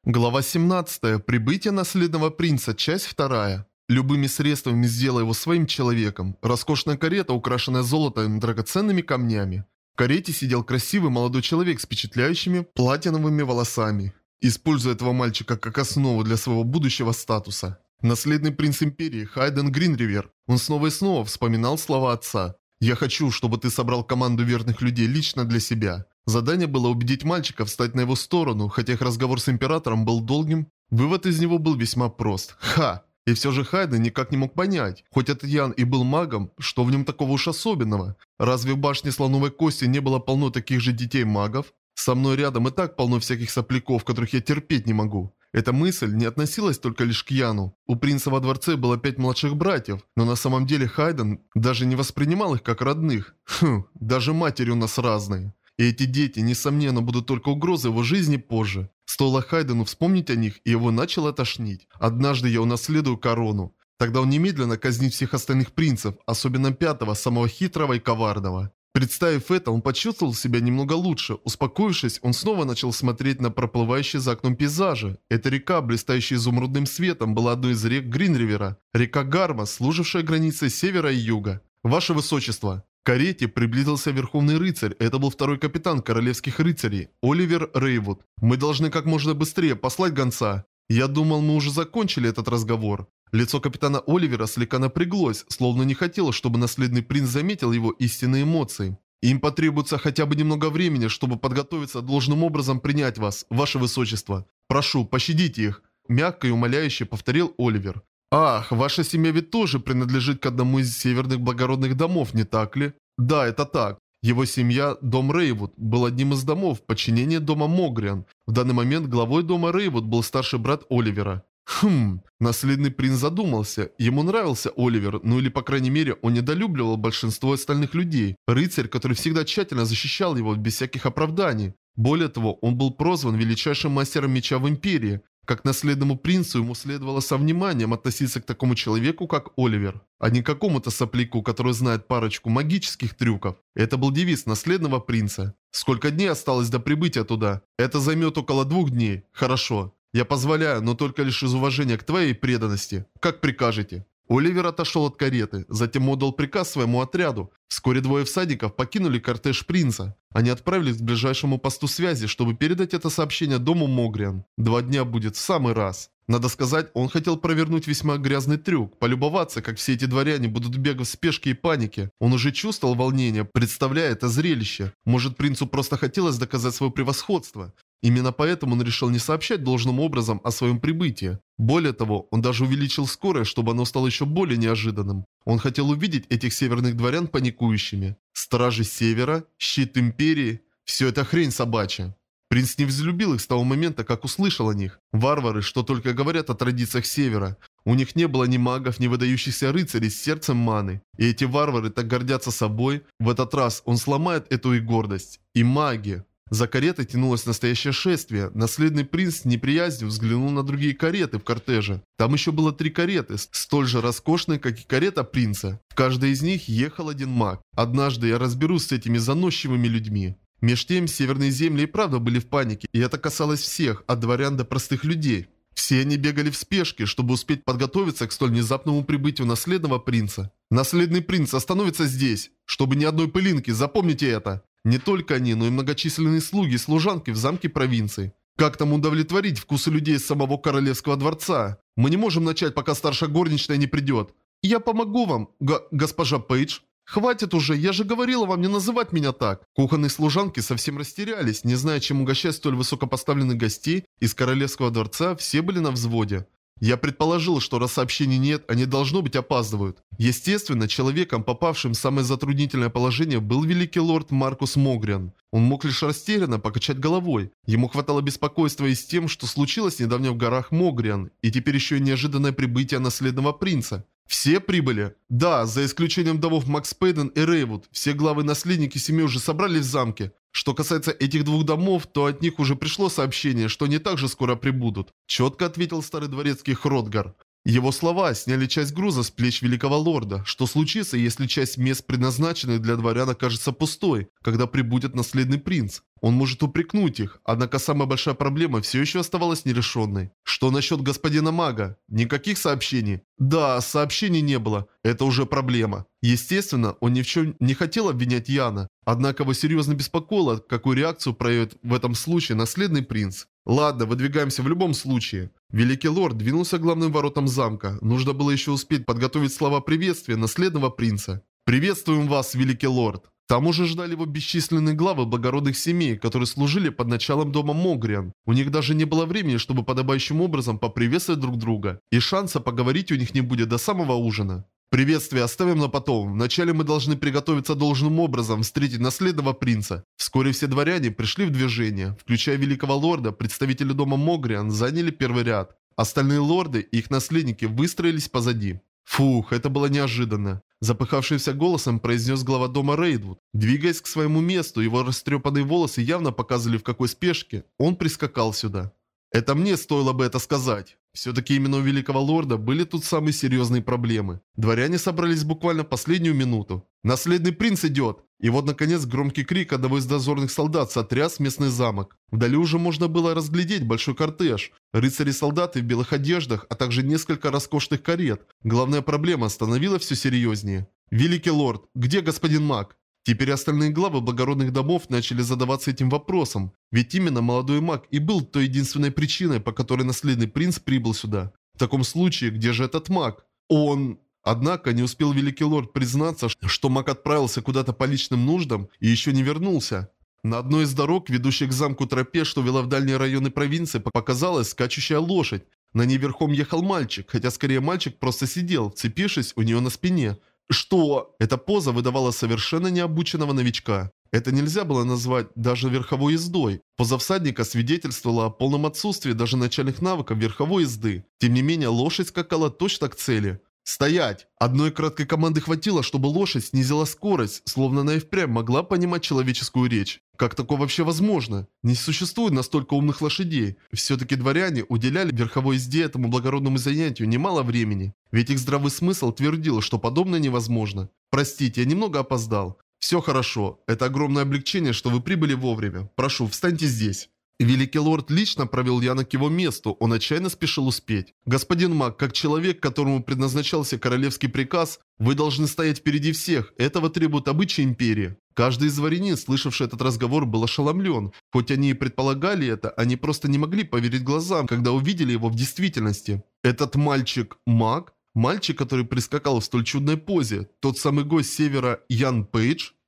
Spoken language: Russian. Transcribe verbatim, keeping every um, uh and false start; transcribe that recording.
Глава семнадцатая. Прибытие наследного принца. Часть вторая. Любыми средствами сделай его своим человеком. Роскошная карета, украшенная золотом и драгоценными камнями. В карете сидел красивый молодой человек с впечатляющими платиновыми волосами. Используя этого мальчика как основу для своего будущего статуса. Наследный принц империи Хайден Гринривер. Он снова и снова вспоминал слова отца. «Я хочу, чтобы ты собрал команду верных людей лично для себя». Задание было убедить мальчика встать на его сторону, хотя их разговор с императором был долгим. Вывод из него был весьма прост. Ха! И все же Хайден никак не мог понять, хоть этот Ян и был магом, что в нем такого уж особенного. Разве в башне Слоновой Кости не было полно таких же детей-магов? Со мной рядом и так полно всяких сопляков, которых я терпеть не могу. Эта мысль не относилась только лишь к Яну. У принца во дворце было пять младших братьев, но на самом деле Хайден даже не воспринимал их как родных. Хм, даже матери у нас разные. И эти дети, несомненно, будут только угрозой его жизни позже. Стоило Хайдену вспомнить о них, и его начало тошнить. Однажды я унаследую корону. Тогда он немедленно казнит всех остальных принцев, особенно пятого, самого хитрого и коварного. Представив это, он почувствовал себя немного лучше. Успокоившись, он снова начал смотреть на проплывающие за окном пейзажи. Эта река, блистающая изумрудным светом, была одной из рек Гринривера. Река Гарма, служившая границей севера и юга. «Ваше Высочество!» К карете приблизился Верховный Рыцарь. Это был второй капитан Королевских Рыцарей, Оливер Рейвуд. «Мы должны как можно быстрее послать гонца». Я думал, мы уже закончили этот разговор. Лицо капитана Оливера слегка напряглось, словно не хотело, чтобы наследный принц заметил его истинные эмоции. «Им потребуется хотя бы немного времени, чтобы подготовиться должным образом принять вас, Ваше Высочество. Прошу, пощадите их», – мягко и умоляюще повторил Оливер. «Ах, ваша семья ведь тоже принадлежит к одному из северных благородных домов, не так ли?» «Да, это так. Его семья, дом Рейвуд, был одним из домов в подчинении дома Могриан. В данный момент главой дома Рейвуд был старший брат Оливера». Хм, наследный принц задумался. Ему нравился Оливер, ну или по крайней мере он недолюбливал большинство остальных людей. Рыцарь, который всегда тщательно защищал его без всяких оправданий. Более того, он был прозван величайшим мастером меча в империи. Как наследному принцу ему следовало со вниманием относиться к такому человеку, как Оливер, а не к какому-то сопляку, который знает парочку магических трюков. Это был девиз наследного принца. «Сколько дней осталось до прибытия туда?» «Это займет около двух дней». «Хорошо. Я позволяю, но только лишь из уважения к твоей преданности. Как прикажете». Оливер отошел от кареты, затем отдал приказ своему отряду. Вскоре двое всадников покинули кортеж принца. Они отправились к ближайшему посту связи, чтобы передать это сообщение дому Могриан. Два дня будет в самый раз. Надо сказать, он хотел провернуть весьма грязный трюк, полюбоваться, как все эти дворяне будут бегать в спешке и панике. Он уже чувствовал волнение, представляя это зрелище. Может, принцу просто хотелось доказать свое превосходство. Именно поэтому он решил не сообщать должным образом о своем прибытии. Более того, он даже увеличил скорость, чтобы оно стало еще более неожиданным. Он хотел увидеть этих северных дворян паникующими. Стражи Севера, щит Империи – все это хрень собачья. Принц не взлюбил их с того момента, как услышал о них. Варвары, что только говорят о традициях Севера. У них не было ни магов, ни выдающихся рыцарей с сердцем маны. И эти варвары так гордятся собой. В этот раз он сломает эту их гордость. И маги. За каретой тянулось настоящее шествие. Наследный принц с неприязнью взглянул на другие кареты в кортеже. Там еще было три кареты, столь же роскошные, как и карета принца. В каждой из них ехал один маг. Однажды я разберусь с этими заносчивыми людьми. Меж тем, северные земли и правда были в панике, и это касалось всех, от дворян до простых людей. Все они бегали в спешке, чтобы успеть подготовиться к столь внезапному прибытию наследного принца. Наследный принц остановится здесь, чтобы ни одной пылинки, запомните это. Не только они, но и многочисленные слуги и служанки в замке провинции. Как там удовлетворить вкусы людей из самого королевского дворца? Мы не можем начать, пока старшая горничная не придет. Я помогу вам, госпожа Пейдж. Хватит уже, я же говорила вам не называть меня так. Кухонные служанки совсем растерялись, не зная, чем угощать столь высокопоставленных гостей из королевского дворца, все были на взводе. Я предположил, что раз сообщений нет, они должно быть опаздывают. Естественно, человеком, попавшим в самое затруднительное положение, был великий лорд Маркус Могриан. Он мог лишь растерянно покачать головой. Ему хватало беспокойства и с тем, что случилось недавно в горах Могриан, и теперь еще и неожиданное прибытие наследного принца. Все прибыли? Да, за исключением домов Макс Пейден и Рейвуд. Все главы наследники семьи уже собрались в замке. Что касается этих двух домов, то от них уже пришло сообщение, что они также скоро прибудут. Четко ответил старый дворецкий Хротгар. Его слова сняли часть груза с плеч великого лорда. Что случится, если часть мест, предназначенных для дворян, окажется пустой, когда прибудет наследный принц? Он может упрекнуть их, однако самая большая проблема все еще оставалась нерешенной. Что насчет господина мага? Никаких сообщений? Да, сообщений не было. Это уже проблема. Естественно, он ни в чем не хотел обвинять Яна. Однако его серьезно беспокоило, какую реакцию проявит в этом случае наследный принц. Ладно, выдвигаемся в любом случае. Великий лорд двинулся к главным воротам замка. Нужно было еще успеть подготовить слова приветствия наследного принца. «Приветствуем вас, великий лорд!» К тому же ждали его бесчисленные главы благородных семей, которые служили под началом дома Могриан. У них даже не было времени, чтобы подобающим образом поприветствовать друг друга. И шанса поговорить у них не будет до самого ужина. Приветствие оставим на потом. Вначале мы должны приготовиться должным образом встретить наследного принца. Вскоре все дворяне пришли в движение. Включая великого лорда, представители дома Могриан заняли первый ряд. Остальные лорды и их наследники выстроились позади. Фух, это было неожиданно. Запыхавшимся голосом произнес глава дома Рейдвуд. Двигаясь к своему месту, его растрепанные волосы явно показывали, в какой спешке он прискакал сюда. Это мне стоило бы это сказать. Все-таки именно у великого лорда были тут самые серьезные проблемы. Дворяне собрались буквально последнюю минуту. «Наследный принц идет!» И вот, наконец, громкий крик одного из дозорных солдат сотряс местный замок. Вдали уже можно было разглядеть большой кортеж. Рыцари-солдаты в белых одеждах, а также несколько роскошных карет. Главная проблема становилась все серьезнее. «Великий лорд, где господин маг?» Теперь остальные главы благородных домов начали задаваться этим вопросом, ведь именно молодой маг и был той единственной причиной, по которой наследный принц прибыл сюда. В таком случае, где же этот маг? Он... Однако не успел великий лорд признаться, что маг отправился куда-то по личным нуждам и еще не вернулся. На одной из дорог, ведущей к замку тропе, что вела в дальние районы провинции, показалась скачущая лошадь. На ней верхом ехал мальчик, хотя скорее мальчик просто сидел, вцепившись у нее на спине. Что? Эта поза выдавала совершенно необученного новичка. Это нельзя было назвать даже верховой ездой. Поза всадника свидетельствовала о полном отсутствии даже начальных навыков верховой езды. Тем не менее, лошадь скакала точно к цели. «Стоять!» Одной краткой команды хватило, чтобы лошадь снизила скорость, словно она и впрямь могла понимать человеческую речь. Как такое вообще возможно? Не существует настолько умных лошадей. Все-таки дворяне уделяли верховой езде этому благородному занятию немало времени. Ведь их здравый смысл твердил, что подобное невозможно. Простите, я немного опоздал. Все хорошо. Это огромное облегчение, что вы прибыли вовремя. Прошу, встаньте здесь. Великий лорд лично провел Яна к его месту, он отчаянно спешил успеть. «Господин маг, как человек, которому предназначался королевский приказ, вы должны стоять впереди всех, этого требует обычаи империи». Каждый из дворянин, слышавший этот разговор, был ошеломлен. Хоть они и предполагали это, они просто не могли поверить глазам, когда увидели его в действительности. Этот мальчик маг? Мальчик, который прискакал в столь чудной позе, тот самый гость севера Ян Пейдж?